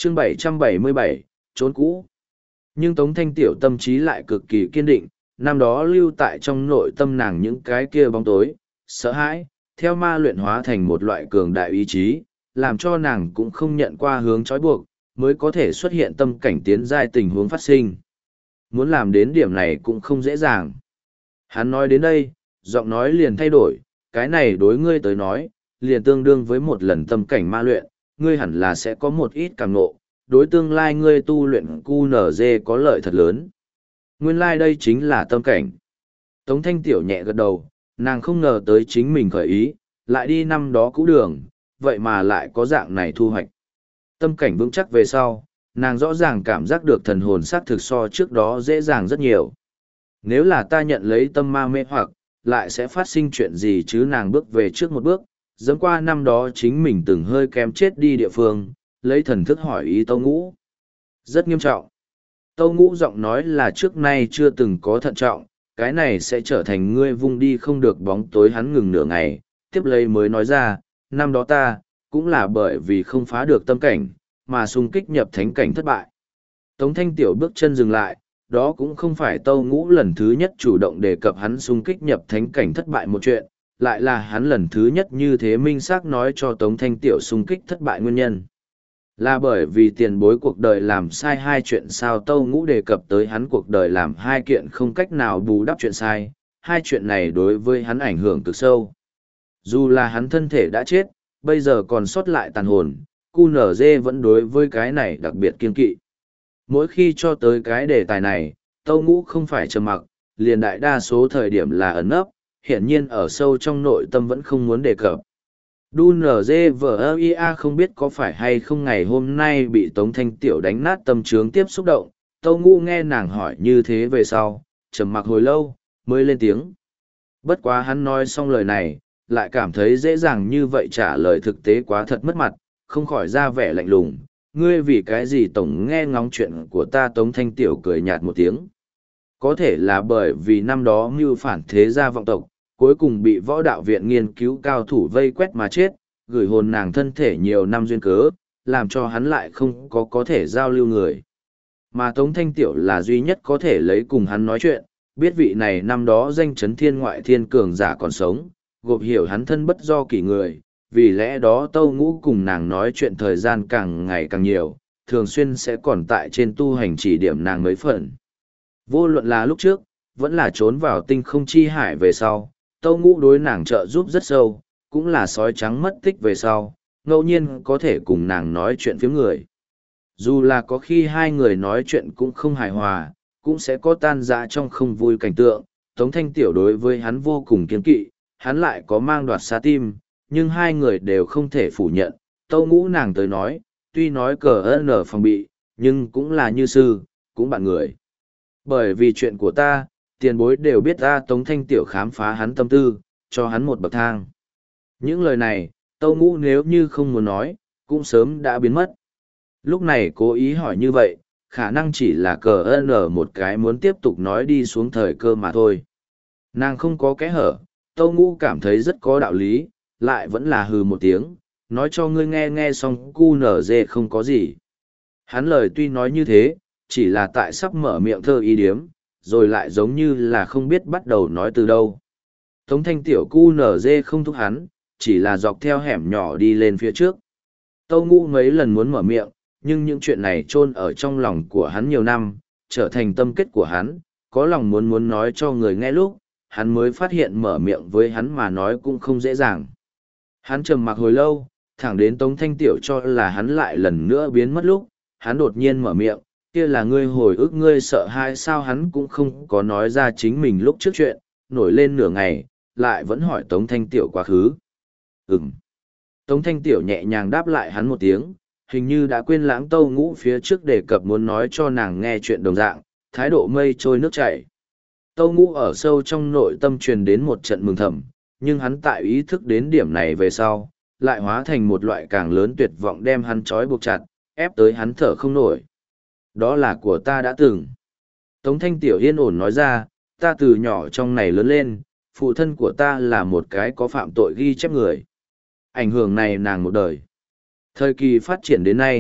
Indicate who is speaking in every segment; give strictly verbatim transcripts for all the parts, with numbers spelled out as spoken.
Speaker 1: chương bảy trăm bảy mươi bảy, trốn cũ. Nhưng Tống Thanh Tiểu tâm trí lại cực kỳ kiên định, năm đó lưu tại trong nội tâm nàng những cái kia bóng tối, sợ hãi, theo ma luyện hóa thành một loại cường đại ý chí, làm cho nàng cũng không nhận qua hướng trói buộc, mới có thể xuất hiện tâm cảnh tiến giai tình huống phát sinh. Muốn làm đến điểm này cũng không dễ dàng. Hắn nói đến đây, giọng nói liền thay đổi, cái này đối ngươi tới nói, liền tương đương với một lần tâm cảnh ma luyện, ngươi hẳn là sẽ có một ít cảm ngộ, đối tương lai ngươi tu luyện Q N Z có lợi thật lớn. Nguyên lai đây chính là tâm cảnh. Tống Thanh Tiểu nhẹ gật đầu, nàng không ngờ tới chính mình khởi ý, lại đi năm đó cũ đường, vậy mà lại có dạng này thu hoạch. Tâm cảnh vững chắc về sau, nàng rõ ràng cảm giác được thần hồn xác thực so trước đó dễ dàng rất nhiều. Nếu là ta nhận lấy tâm ma mê hoặc, lại sẽ phát sinh chuyện gì chứ? Nàng bước về trước một bước, dẫm qua năm đó chính mình từng hơi kém chết đi địa phương, lấy thần thức hỏi ý Tâu Ngũ. Rất nghiêm trọng. Tâu Ngũ giọng nói là trước nay chưa từng có thận trọng, cái này sẽ trở thành ngươi vung đi không được bóng tối. Hắn ngừng nửa ngày, tiếp lấy mới nói ra, năm đó ta, cũng là bởi vì không phá được tâm cảnh, mà xung kích nhập thánh cảnh thất bại. Tống Thanh Tiểu bước chân dừng lại, đó cũng không phải Tâu Ngũ lần thứ nhất chủ động đề cập hắn xung kích nhập thánh cảnh thất bại một chuyện, lại là hắn lần thứ nhất như thế minh xác nói cho Tống Thanh Tiểu xung kích thất bại nguyên nhân. Là bởi vì tiền bối cuộc đời làm sai hai chuyện sao? Tâu Ngũ đề cập tới hắn cuộc đời làm hai kiện không cách nào bù đắp chuyện sai, hai chuyện này đối với hắn ảnh hưởng cực sâu. Dù là hắn thân thể đã chết, bây giờ còn sót lại tàn hồn, Q N Z vẫn đối với cái này đặc biệt kiên kỵ. Mỗi khi cho tới cái đề tài này, Tâu Ngũ không phải trầm mặc, liền đại đa số thời điểm là ẩn ấp, hiển nhiên ở sâu trong nội tâm vẫn không muốn đề cập. Đu nở dê vờ ia không biết có phải hay không ngày hôm nay bị Tống Thanh Tiểu đánh nát tâm trướng tiếp xúc động, Tâu Ngũ nghe nàng hỏi như thế về sau, trầm mặc hồi lâu, mới lên tiếng. Bất quá hắn nói xong lời này, lại cảm thấy dễ dàng như vậy trả lời thực tế quá thật mất mặt, không khỏi ra vẻ lạnh lùng. Ngươi vì cái gì tổng nghe ngóng chuyện của ta? Tống Thanh Tiểu cười nhạt một tiếng. Có thể là bởi vì năm đó mưu phản thế gia vọng tộc, cuối cùng bị võ đạo viện nghiên cứu cao thủ vây quét mà chết, gửi hồn nàng thân thể nhiều năm duyên cớ, làm cho hắn lại không có có thể giao lưu người. Mà Tống Thanh Tiểu là duy nhất có thể lấy cùng hắn nói chuyện, biết vị này năm đó danh chấn thiên ngoại thiên cường giả còn sống, gộp hiểu hắn thân bất do kỷ người, vì lẽ đó Tâu Ngũ cùng nàng nói chuyện thời gian càng ngày càng nhiều, thường xuyên sẽ còn tại trên tu hành chỉ điểm nàng mấy phần. Vô luận là lúc trước, vẫn là trốn vào tinh không chi hải về sau, Tâu Ngũ đối nàng trợ giúp rất sâu, cũng là sói trắng mất tích về sau, ngẫu nhiên có thể cùng nàng nói chuyện phiếm người. Dù là có khi hai người nói chuyện cũng không hài hòa, cũng sẽ có tan rã trong không vui cảnh tượng, Tống Thanh Tiểu đối với hắn vô cùng kiên kỵ, hắn lại có mang đoạt xa tim, nhưng hai người đều không thể phủ nhận. Tâu Ngũ nàng tới nói, tuy nói cờ ơn ở phòng bị, nhưng cũng là như sư, cũng bạn người. Bởi vì chuyện của ta, tiền bối đều biết ta. Tống Thanh Tiểu khám phá hắn tâm tư, cho hắn một bậc thang. Những lời này, Tâu Ngũ nếu như không muốn nói, cũng sớm đã biến mất. Lúc này cố ý hỏi như vậy, khả năng chỉ là cờ ơn ở một cái muốn tiếp tục nói đi xuống thời cơ mà thôi. Nàng không có kẽ hở, Tâu Ngũ cảm thấy rất có đạo lý, lại vẫn là hừ một tiếng, nói cho ngươi nghe nghe xong cu nở dê không có gì. Hắn lời tuy nói như thế, chỉ là tại sắp mở miệng thơ ý điếm, rồi lại giống như là không biết bắt đầu nói từ đâu. Tống Thanh Tiểu cu nở dê không thúc hắn, chỉ là dọc theo hẻm nhỏ đi lên phía trước. Tâu Ngũ mấy lần muốn mở miệng, nhưng những chuyện này chôn ở trong lòng của hắn nhiều năm, trở thành tâm kết của hắn, có lòng muốn muốn nói cho người nghe lúc, hắn mới phát hiện mở miệng với hắn mà nói cũng không dễ dàng. Hắn trầm mặc hồi lâu, thẳng đến Tống Thanh Tiểu cho là hắn lại lần nữa biến mất lúc, hắn đột nhiên mở miệng, kia là ngươi hồi ức ngươi sợ hai sao? Hắn cũng không có nói ra chính mình lúc trước chuyện, nổi lên nửa ngày, lại vẫn hỏi Tống Thanh Tiểu quá khứ. Ừm. Tống Thanh Tiểu nhẹ nhàng đáp lại hắn một tiếng, hình như đã quên lãng Tâu Ngũ phía trước đề cập muốn nói cho nàng nghe chuyện đồng dạng, thái độ mây trôi nước chảy. Tâu Ngũ ở sâu trong nội tâm truyền đến một trận mừng thầm, nhưng hắn tại ý thức đến điểm này về sau, lại hóa thành một loại càng lớn tuyệt vọng đem hắn trói buộc chặt, ép tới hắn thở không nổi. Đó là của ta đã từng. Tống Thanh Tiểu yên ổn nói ra, ta từ nhỏ trong này lớn lên, phụ thân của ta là một cái có phạm tội ghi chép người. Ảnh hưởng này nàng một đời. Thời kỳ phát triển đến nay,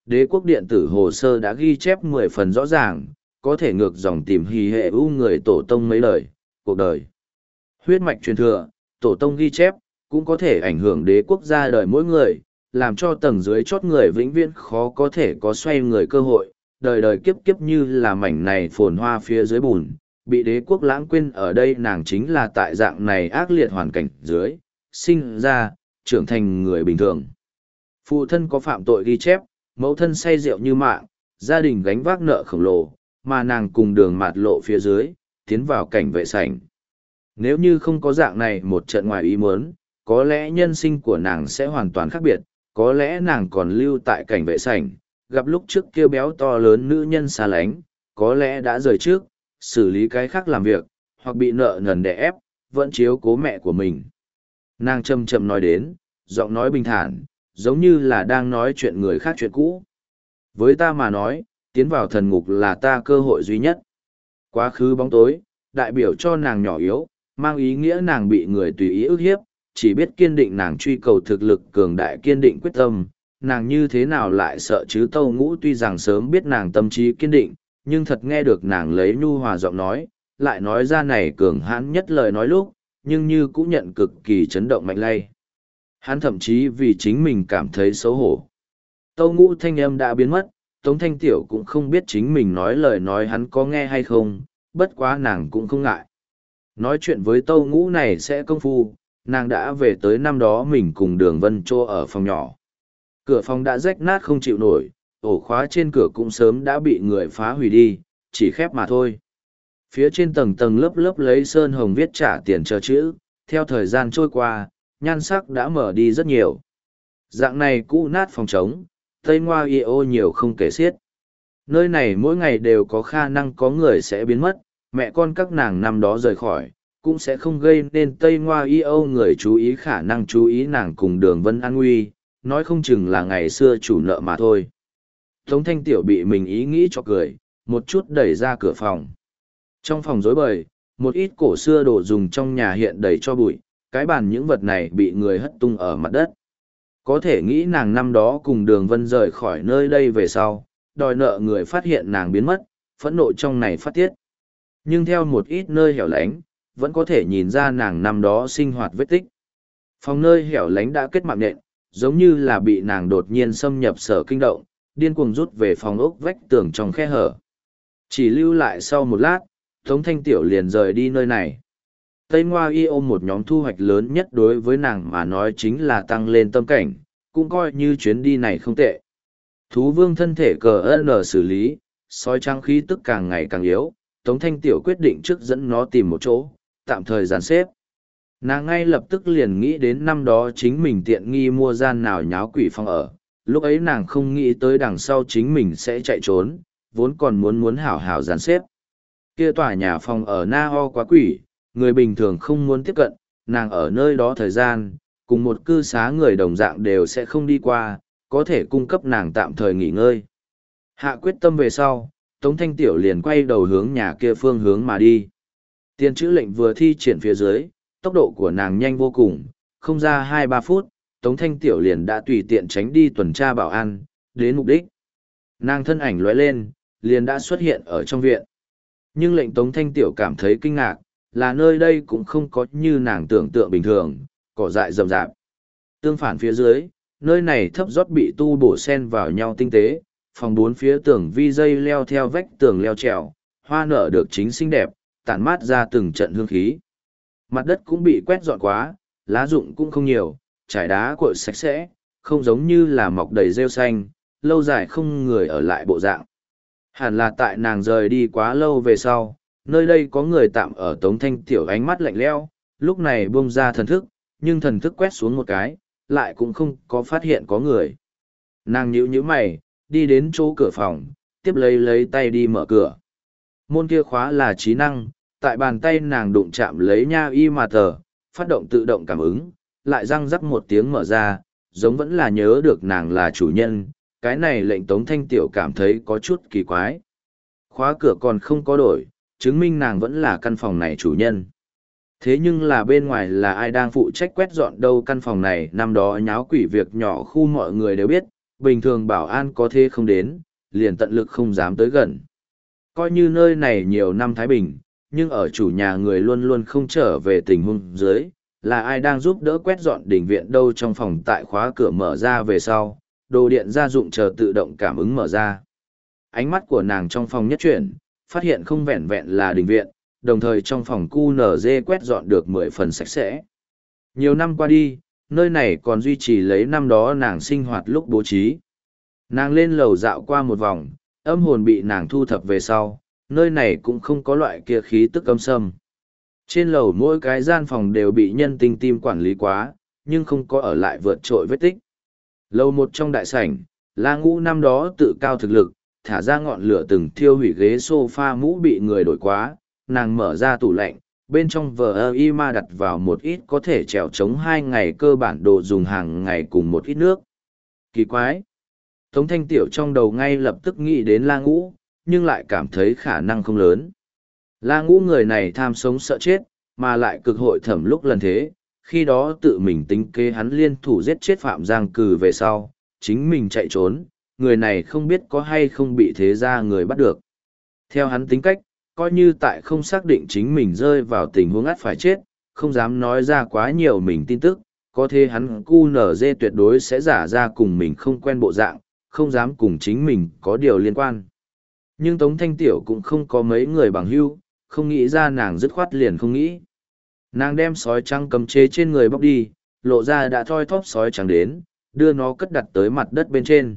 Speaker 1: đế quốc điện tử hồ sơ đã ghi chép mười phần rõ ràng, có thể ngược dòng tìm hì hệ ưu người tổ tông mấy lời, cuộc đời. Huyết mạch truyền thừa, tổ tông ghi chép, cũng có thể ảnh hưởng đế quốc ra đời mỗi người, làm cho tầng dưới chót người vĩnh viễn khó có thể có xoay người cơ hội, đời đời kiếp kiếp như là mảnh này phồn hoa phía dưới bùn, bị đế quốc lãng quên ở đây nàng chính là tại dạng này ác liệt hoàn cảnh dưới, sinh ra, trưởng thành người bình thường. Phụ thân có phạm tội ghi chép, mẫu thân say rượu như mạng, gia đình gánh vác nợ khổng lồ, mà nàng cùng đường mạt lộ phía dưới, tiến vào cảnh vệ sảnh. Nếu như không có dạng này một trận ngoài ý muốn, có lẽ nhân sinh của nàng sẽ hoàn toàn khác biệt, có lẽ nàng còn lưu tại cảnh vệ sảnh, gặp lúc trước kêu béo to lớn nữ nhân xa lánh, có lẽ đã rời trước, xử lý cái khác làm việc, hoặc bị nợ nần đè ép, vẫn chiếu cố mẹ của mình. Nàng chậm chậm nói đến, giọng nói bình thản, giống như là đang nói chuyện người khác chuyện cũ. Với ta mà nói, tiến vào thần ngục là ta cơ hội duy nhất. Quá khứ bóng tối, đại biểu cho nàng nhỏ yếu, mang ý nghĩa nàng bị người tùy ý ức hiếp, chỉ biết kiên định nàng truy cầu thực lực cường đại kiên định quyết tâm, nàng như thế nào lại sợ chứ. Tâu Ngũ tuy rằng sớm biết nàng tâm trí kiên định, nhưng thật nghe được nàng lấy nhu hòa giọng nói, lại nói ra này cường hãn nhất lời nói lúc, nhưng như cũng nhận cực kỳ chấn động mạnh lay. Hắn thậm chí vì chính mình cảm thấy xấu hổ. Tâu Ngũ thanh âm đã biến mất, Tống Thanh Tiểu cũng không biết chính mình nói lời nói hắn có nghe hay không, bất quá nàng cũng không ngại. Nói chuyện với Tâu Ngũ này sẽ công phu, nàng đã về tới năm đó mình cùng Đường Vân Trô ở phòng nhỏ. Cửa phòng đã rách nát không chịu nổi, ổ khóa trên cửa cũng sớm đã bị người phá hủy đi, chỉ khép mà thôi. Phía trên tầng tầng lớp lớp lấy sơn hồng viết trả tiền chờ chữ, theo thời gian trôi qua, nhan sắc đã mở đi rất nhiều. Dạng này cũ nát phòng trống, Tây Ngoa i ô nhiều không kể xiết. Nơi này mỗi ngày đều có khả năng có người sẽ biến mất, mẹ con các nàng năm đó rời khỏi, cũng sẽ không gây nên Tây Ngoa i ô người chú ý khả năng chú ý nàng cùng Đường Vân an nguy, nói không chừng là ngày xưa chủ nợ mà thôi. Tống Thanh Tiểu bị mình ý nghĩ cho cười, một chút đẩy ra cửa phòng. Trong phòng rối bời, một ít cổ xưa đồ dùng trong nhà hiện đầy cho bụi, cái bàn những vật này bị người hất tung ở mặt đất. Có thể nghĩ nàng năm đó cùng Đường Vân rời khỏi nơi đây về sau, đòi nợ người phát hiện nàng biến mất, phẫn nộ trong này phát tiết. Nhưng theo một ít nơi hẻo lánh, vẫn có thể nhìn ra nàng năm đó sinh hoạt vết tích. Phòng nơi hẻo lánh đã kết mạng nện, giống như là bị nàng đột nhiên xâm nhập sở kinh động, điên cuồng rút về phòng ốc vách tường trong khe hở. Chỉ lưu lại sau một lát, Tống Thanh Tiểu liền rời đi nơi này. Tây Ngoa i ô một nhóm thu hoạch lớn nhất đối với nàng mà nói chính là tăng lên tâm cảnh, cũng coi như chuyến đi này không tệ. Thú vương thân thể cờ ơn xử lý, sói trắng khí tức càng ngày càng yếu, Tống Thanh Tiểu quyết định trước dẫn nó tìm một chỗ, tạm thời dàn xếp. Nàng ngay lập tức liền nghĩ đến năm đó chính mình tiện nghi mua gian nào nháo quỷ phong ở, lúc ấy nàng không nghĩ tới đằng sau chính mình sẽ chạy trốn, vốn còn muốn muốn hảo hảo dàn xếp. Kia tòa nhà phòng ở Na Ho quá quỷ, người bình thường không muốn tiếp cận, nàng ở nơi đó thời gian, cùng một cư xá người đồng dạng đều sẽ không đi qua, có thể cung cấp nàng tạm thời nghỉ ngơi. Hạ quyết tâm về sau, Tống Thanh Tiểu liền quay đầu hướng nhà kia phương hướng mà đi. Tiền chữ lệnh vừa thi triển phía dưới, tốc độ của nàng nhanh vô cùng, không ra hai ba phút, Tống Thanh Tiểu liền đã tùy tiện tránh đi tuần tra bảo an, đến mục đích. Nàng thân ảnh lóe lên, liền đã xuất hiện ở trong viện. Nhưng lệnh Tống Thanh Tiểu cảm thấy kinh ngạc, là nơi đây cũng không có như nàng tưởng tượng bình thường, cỏ dại rậm rạp. Tương phản phía dưới, nơi này thấp rót bị tu bổ sen vào nhau tinh tế, phòng bốn phía tường vi dây leo theo vách tường leo trèo, hoa nở được chính xinh đẹp, tản mát ra từng trận hương khí. Mặt đất cũng bị quét dọn quá, lá rụng cũng không nhiều, trải đá cội sạch sẽ, không giống như là mọc đầy rêu xanh, lâu dài không người ở lại bộ dạng. Hẳn là tại nàng rời đi quá lâu về sau, nơi đây có người tạm ở. Tống Thanh Tiểu ánh mắt lạnh lẽo, lúc này buông ra thần thức, nhưng thần thức quét xuống một cái, lại cũng không có phát hiện có người. Nàng nhíu nhíu mày, đi đến chỗ cửa phòng, tiếp lấy lấy tay đi mở cửa. Môn kia khóa là trí năng, tại bàn tay nàng đụng chạm lấy nha y mà tờ, phát động tự động cảm ứng, lại răng rắc một tiếng mở ra, giống vẫn là nhớ được nàng là chủ nhân. Cái này lệnh Tống Thanh Tiểu cảm thấy có chút kỳ quái. Khóa cửa còn không có đổi, chứng minh nàng vẫn là căn phòng này chủ nhân. Thế nhưng là bên ngoài là ai đang phụ trách quét dọn đâu? Căn phòng này năm đó nháo quỷ việc nhỏ khu mọi người đều biết, bình thường bảo an có thế không đến, liền tận lực không dám tới gần. Coi như nơi này nhiều năm thái bình, nhưng ở chủ nhà người luôn luôn không trở về tình huống dưới, là ai đang giúp đỡ quét dọn đình viện đâu. Trong phòng tại khóa cửa mở ra về sau, đồ điện gia dụng chờ tự động cảm ứng mở ra. Ánh mắt của nàng trong phòng nhất chuyển, phát hiện không vẹn vẹn là đình viện, đồng thời trong phòng cu nở dê quét dọn được mười phần sạch sẽ. Nhiều năm qua đi, nơi này còn duy trì lấy năm đó nàng sinh hoạt lúc bố trí. Nàng lên lầu dạo qua một vòng, âm hồn bị nàng thu thập về sau, nơi này cũng không có loại kia khí tức âm sâm. Trên lầu mỗi cái gian phòng đều bị nhân tinh tim quản lý quá, nhưng không có ở lại vượt trội vết tích. Lầu một trong đại sảnh, La Ngũ năm đó tự cao thực lực, thả ra ngọn lửa từng thiêu hủy ghế sofa mũ bị người đổi quá, nàng mở ra tủ lạnh, bên trong vờ ơ y ma đặt vào một ít có thể trèo chống hai ngày cơ bản đồ dùng hàng ngày cùng một ít nước. Kỳ quái! Tống Thanh Tiểu trong đầu ngay lập tức nghĩ đến La Ngũ, nhưng lại cảm thấy khả năng không lớn. La Ngũ người này tham sống sợ chết, mà lại cực hội thẩm lúc lần thế, khi đó tự mình tính kế hắn liên thủ giết chết Phạm Giang Cừ về sau, chính mình chạy trốn, người này không biết có hay không bị thế ra người bắt được. Theo hắn tính cách, coi như tại không xác định chính mình rơi vào tình huống ắt phải chết, không dám nói ra quá nhiều mình tin tức, có thể hắn cu nở dê tuyệt đối sẽ giả ra cùng mình không quen bộ dạng, không dám cùng chính mình có điều liên quan. Nhưng Tống Thanh Tiểu cũng không có mấy người bằng hữu, không nghĩ ra nàng dứt khoát liền không nghĩ. Nàng đem sói trắng cấm chế trên người bóc đi, lộ ra đã thoi thóp sói trắng đến, đưa nó cất đặt tới mặt đất bên trên.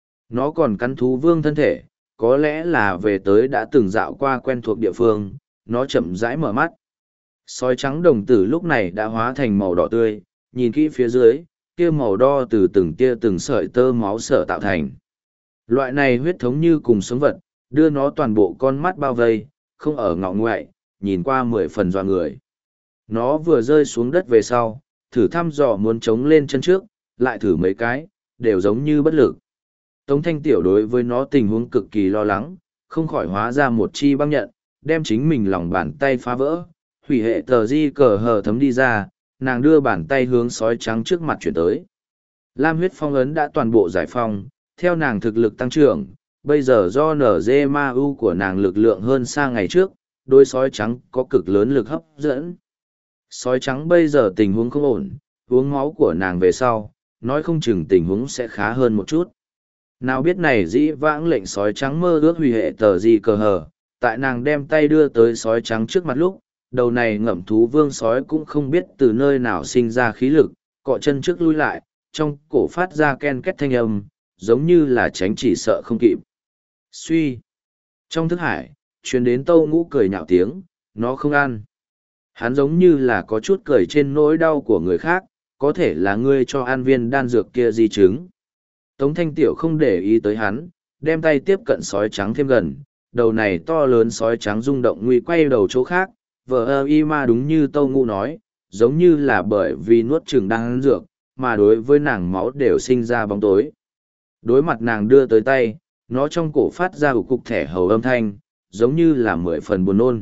Speaker 1: Nó còn cắn thú vương thân thể, có lẽ là về tới đã từng dạo qua quen thuộc địa phương, nó chậm rãi mở mắt. Sói trắng đồng tử lúc này đã hóa thành màu đỏ tươi, nhìn kỹ phía dưới, kia màu đo từ từng tia từng sợi tơ máu sở tạo thành. Loại này huyết thống như cùng sống vật, đưa nó toàn bộ con mắt bao vây, không ở ngọ ngoại, nhìn qua mười phần dọa người. Nó vừa rơi xuống đất về sau, thử thăm dò muốn chống lên chân trước, lại thử mấy cái, đều giống như bất lực. Tống Thanh Tiểu đối với nó tình huống cực kỳ lo lắng, không khỏi hóa ra một chi băng nhận, đem chính mình lòng bàn tay phá vỡ, hủy hệ tờ di cờ hờ thấm đi ra, nàng đưa bàn tay hướng sói trắng trước mặt chuyển tới. Lam huyết phong ấn đã toàn bộ giải phong, theo nàng thực lực tăng trưởng, bây giờ do nở dê ma u của nàng lực lượng hơn xa ngày trước, đôi sói trắng có cực lớn lực hấp dẫn. Sói trắng bây giờ tình huống không ổn, uống máu của nàng về sau, nói không chừng tình huống sẽ khá hơn một chút. Nào biết này dĩ vãng lệnh sói trắng mơ ước hủy hệ tờ gì cờ hờ, tại nàng đem tay đưa tới sói trắng trước mặt lúc, đầu này ngậm thú vương sói cũng không biết từ nơi nào sinh ra khí lực, cọ chân trước lui lại, trong cổ phát ra ken két thanh âm, giống như là tránh chỉ sợ không kịp. Suy! Trong thức hải, truyền đến Tâu Ngũ cười nhạo tiếng, nó không ăn. Hắn giống như là có chút cười trên nỗi đau của người khác, có thể là ngươi cho ăn viên đan dược kia di chứng. Tống Thanh Tiểu không để ý tới hắn, đem tay tiếp cận sói trắng thêm gần, đầu này to lớn sói trắng rung động nguy quay đầu chỗ khác, vờ ơ y ma đúng như Tâu Ngũ nói, giống như là bởi vì nuốt chừng đang ăn dược, mà đối với nàng máu đều sinh ra bóng tối. Đối mặt nàng đưa tới tay, nó trong cổ phát ra một cục thẻ hầu âm thanh, giống như là mười phần buồn nôn.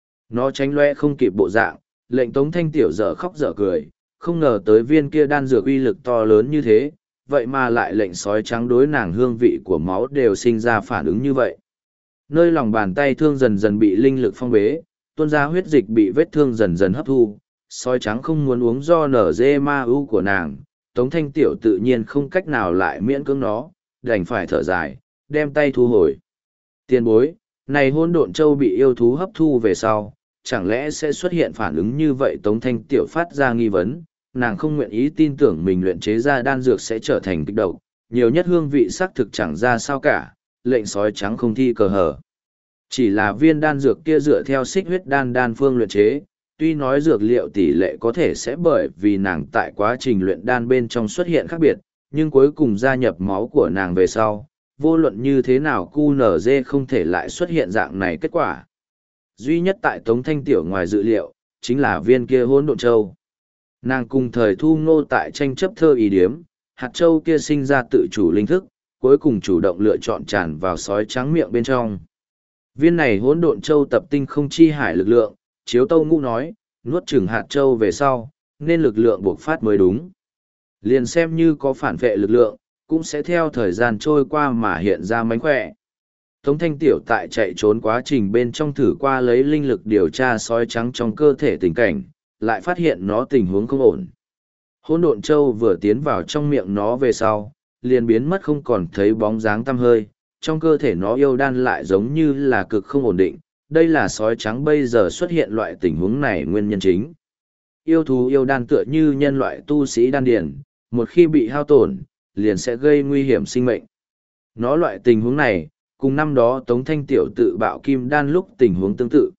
Speaker 1: Nó tránh loe không kịp bộ dạng, lệnh Tống Thanh Tiểu dở khóc dở cười, không ngờ tới viên kia đan dược uy lực to lớn như thế, vậy mà lại lệnh sói trắng đối nàng hương vị của máu đều sinh ra phản ứng như vậy. Nơi lòng bàn tay thương dần dần bị linh lực phong bế, tuôn ra huyết dịch bị vết thương dần dần hấp thu, sói trắng không muốn uống do nở dê ma u của nàng, Tống Thanh Tiểu tự nhiên không cách nào lại miễn cưỡng nó, đành phải thở dài, đem tay thu hồi. Tiền bối, này hôn độn châu bị yêu thú hấp thu về sau, chẳng lẽ sẽ xuất hiện phản ứng như vậy? Tống Thanh Tiểu phát ra nghi vấn, nàng không nguyện ý tin tưởng mình luyện chế ra đan dược sẽ trở thành kích độc, nhiều nhất hương vị xác thực chẳng ra sao cả, lệnh sói trắng không thi cờ hở. Chỉ là viên đan dược kia dựa theo xích huyết đan đan phương luyện chế, tuy nói dược liệu tỷ lệ có thể sẽ bởi vì nàng tại quá trình luyện đan bên trong xuất hiện khác biệt, nhưng cuối cùng gia nhập máu của nàng về sau, vô luận như thế nào cu nở dê không thể lại xuất hiện dạng này kết quả. Duy nhất tại Tống Thanh Tiểu ngoài dự liệu, chính là viên kia hỗn độn châu. Nàng cùng thời thu ngô tại tranh chấp thơ ý điếm, hạt châu kia sinh ra tự chủ linh thức, cuối cùng chủ động lựa chọn tràn vào sói trắng miệng bên trong. Viên này hỗn độn châu tập tinh không chi hải lực lượng, chiếu Tâu Ngũ nói, nuốt chửng hạt châu về sau, nên lực lượng buộc phát mới đúng. Liền xem như có phản vệ lực lượng, cũng sẽ theo thời gian trôi qua mà hiện ra mánh khỏe. Tống Thanh Tiểu tại chạy trốn quá trình bên trong thử qua lấy linh lực điều tra sói trắng trong cơ thể tình cảnh, lại phát hiện nó tình huống không ổn. Hỗn độn châu vừa tiến vào trong miệng nó về sau, liền biến mất không còn thấy bóng dáng tăm hơi, trong cơ thể nó yêu đan lại giống như là cực không ổn định, đây là sói trắng bây giờ xuất hiện loại tình huống này nguyên nhân chính. Yêu thú yêu đan tựa như nhân loại tu sĩ đan điền, một khi bị hao tổn, liền sẽ gây nguy hiểm sinh mệnh. Nó loại tình huống này, cùng năm đó Tống Thanh Tiểu tự bạo kim đan lúc tình huống tương tự.